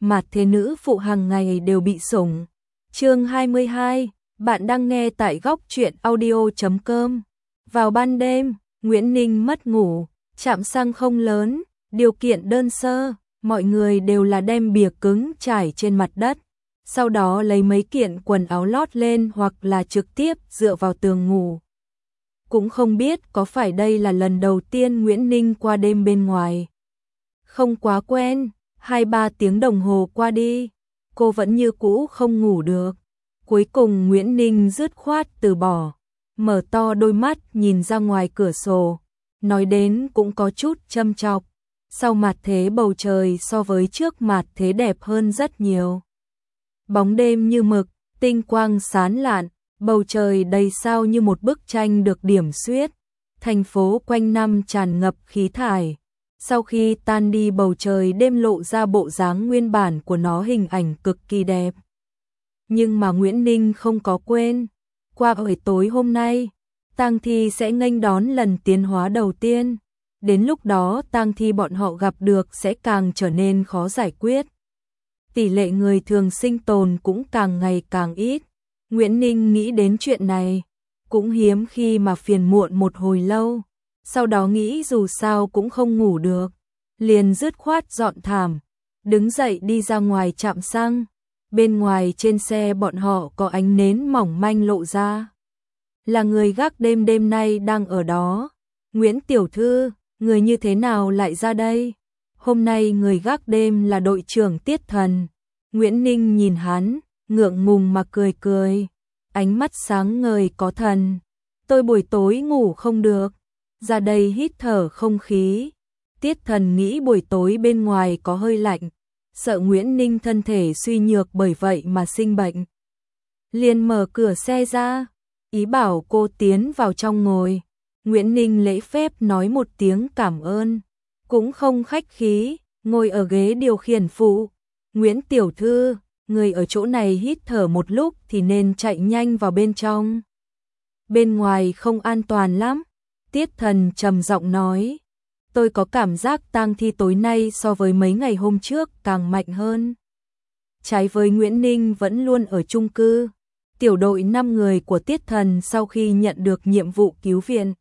mà thế nữ phụ hàng ngày đều bị sủng. Chương 22, bạn đang nghe tại góc truyện audio.com. Vào ban đêm, Nguyễn Ninh mất ngủ, trạm xăng không lớn, điều kiện đơn sơ, mọi người đều là đem bìa cứng trải trên mặt đất, sau đó lấy mấy kiện quần áo lót lên hoặc là trực tiếp dựa vào tường ngủ. Cũng không biết có phải đây là lần đầu tiên Nguyễn Ninh qua đêm bên ngoài. Không quá quen, 2-3 tiếng đồng hồ qua đi, cô vẫn như cũ không ngủ được. Cuối cùng Nguyễn Ninh dứt khoát từ bỏ, mở to đôi mắt nhìn ra ngoài cửa sổ, nói đến cũng có chút châm chọc. Sau mặt thế bầu trời so với trước mặt thế đẹp hơn rất nhiều. Bóng đêm như mực, tinh quang sáng lạn, bầu trời đầy sao như một bức tranh được điểm xuyết. Thành phố quanh năm tràn ngập khí thải. Sau khi tan đi bầu trời đêm lộ ra bộ dáng nguyên bản của nó, hình ảnh cực kỳ đẹp. Nhưng mà Nguyễn Ninh không có quên, qua buổi tối hôm nay, tang thi sẽ nghênh đón lần tiến hóa đầu tiên. Đến lúc đó tang thi bọn họ gặp được sẽ càng trở nên khó giải quyết. Tỷ lệ người thường sinh tồn cũng càng ngày càng ít. Nguyễn Ninh nghĩ đến chuyện này, cũng hiếm khi mà phiền muộn một hồi lâu. Sau đó nghĩ dù sao cũng không ngủ được, liền dứt khoát dọn thảm, đứng dậy đi ra ngoài trạm xăng. Bên ngoài trên xe bọn họ có ánh nến mỏng manh lộ ra. Là người gác đêm đêm nay đang ở đó. Nguyễn tiểu thư, người như thế nào lại ra đây? Hôm nay người gác đêm là đội trưởng Tiết Thần. Nguyễn Ninh nhìn hắn, ngượng ngùng mà cười cười. Ánh mắt sáng ngời có thần. Tôi buổi tối ngủ không được, ra đây hít thở không khí. Tiết Thần nghĩ buổi tối bên ngoài có hơi lạnh, sợ Nguyễn Ninh thân thể suy nhược bởi vậy mà sinh bệnh. Liền mở cửa xe ra, ý bảo cô tiến vào trong ngồi. Nguyễn Ninh lễ phép nói một tiếng cảm ơn, cũng không khách khí, ngồi ở ghế điều khiển phụ. Nguyễn tiểu thư, người ở chỗ này hít thở một lúc thì nên chạy nhanh vào bên trong. Bên ngoài không an toàn lắm. Tiết Thần trầm giọng nói. Tôi có cảm giác tang thi tối nay so với mấy ngày hôm trước càng mạnh hơn. Trái với Nguyễn Ninh vẫn luôn ở chung cư. Tiểu đội 5 người của Tiết Thần sau khi nhận được nhiệm vụ cứu viện,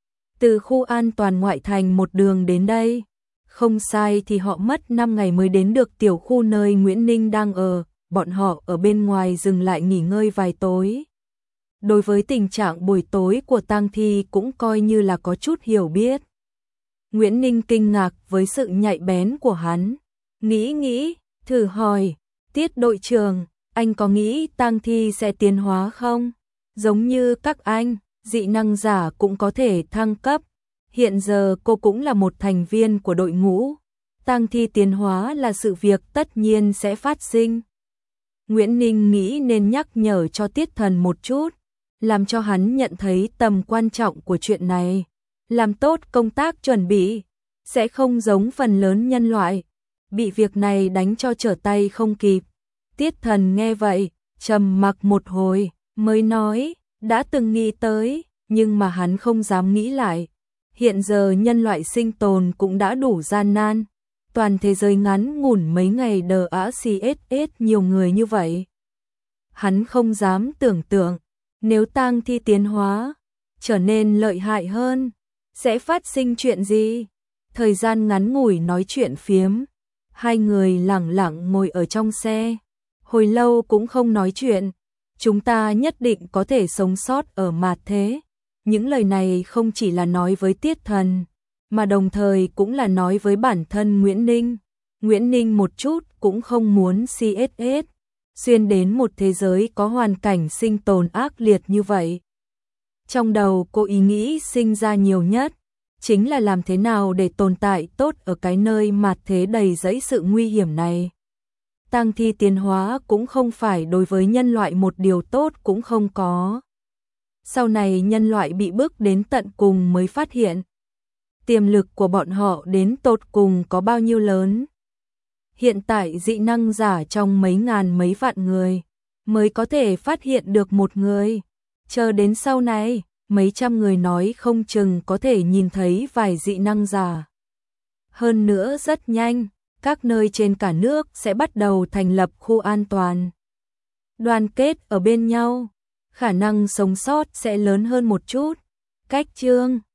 từ khu an toàn ngoại thành một đường đến đây. Không sai thì họ mất 5 ngày mới đến được tiểu khu nơi Nguyễn Ninh đang ở. Bọn họ ở bên ngoài dừng lại nghỉ ngơi vài tối. Đối với tình trạng buổi tối của tang thi cũng coi như là có chút hiểu biết. Nguyễn Ninh kinh ngạc với sự nhạy bén của hắn. Nghĩ, thử hỏi, Tiết đội trưởng, anh có nghĩ tang thi sẽ tiến hóa không? Giống như các anh, dị năng giả cũng có thể thăng cấp. Hiện giờ cô cũng là một thành viên của đội ngũ. Tang thi tiến hóa là sự việc tất nhiên sẽ phát sinh. Nguyễn Ninh nghĩ nên nhắc nhở cho Tiết Thần một chút, làm cho hắn nhận thấy tầm quan trọng của chuyện này. Làm tốt công tác chuẩn bị, sẽ không giống phần lớn nhân loại, bị việc này đánh cho trở tay không kịp. Tiết Thần nghe vậy, trầm mặc một hồi, mới nói, đã từng nghĩ tới, nhưng mà hắn không dám nghĩ lại. Hiện giờ nhân loại sinh tồn cũng đã đủ gian nan. Toàn thế giới ngắn ngủn mấy ngày đờ ã CSS nhiều người như vậy. Hắn không dám tưởng tượng, nếu tang thi tiến hóa, trở nên lợi hại hơn, sẽ phát sinh chuyện gì? Thời gian ngắn ngủi nói chuyện phiếm, hai người lẳng lặng ngồi ở trong xe, hồi lâu cũng không nói chuyện. Chúng ta nhất định có thể sống sót ở mạt thế. Những lời này không chỉ là nói với Tiết Thần, mà đồng thời cũng là nói với bản thân Nguyễn Ninh. Nguyễn Ninh một chút cũng không muốn CSS xuyên đến một thế giới có hoàn cảnh sinh tồn ác liệt như vậy. Trong đầu cô ý nghĩ sinh ra nhiều nhất, chính là làm thế nào để tồn tại tốt ở cái nơi mạt thế đầy rẫy sự nguy hiểm này. Tang thi tiến hóa cũng không phải đối với nhân loại một điều tốt cũng không có. Sau này nhân loại bị bước đến tận cùng mới phát hiện tiềm lực của bọn họ đến tột cùng có bao nhiêu lớn. Hiện tại dị năng giả trong mấy ngàn mấy vạn người mới có thể phát hiện được một người. Chờ đến sau này, mấy trăm người nói không chừng có thể nhìn thấy vài dị năng giả. Hơn nữa rất nhanh, các nơi trên cả nước sẽ bắt đầu thành lập khu an toàn. Đoàn kết ở bên nhau, khả năng sống sót sẽ lớn hơn một chút. Cách chương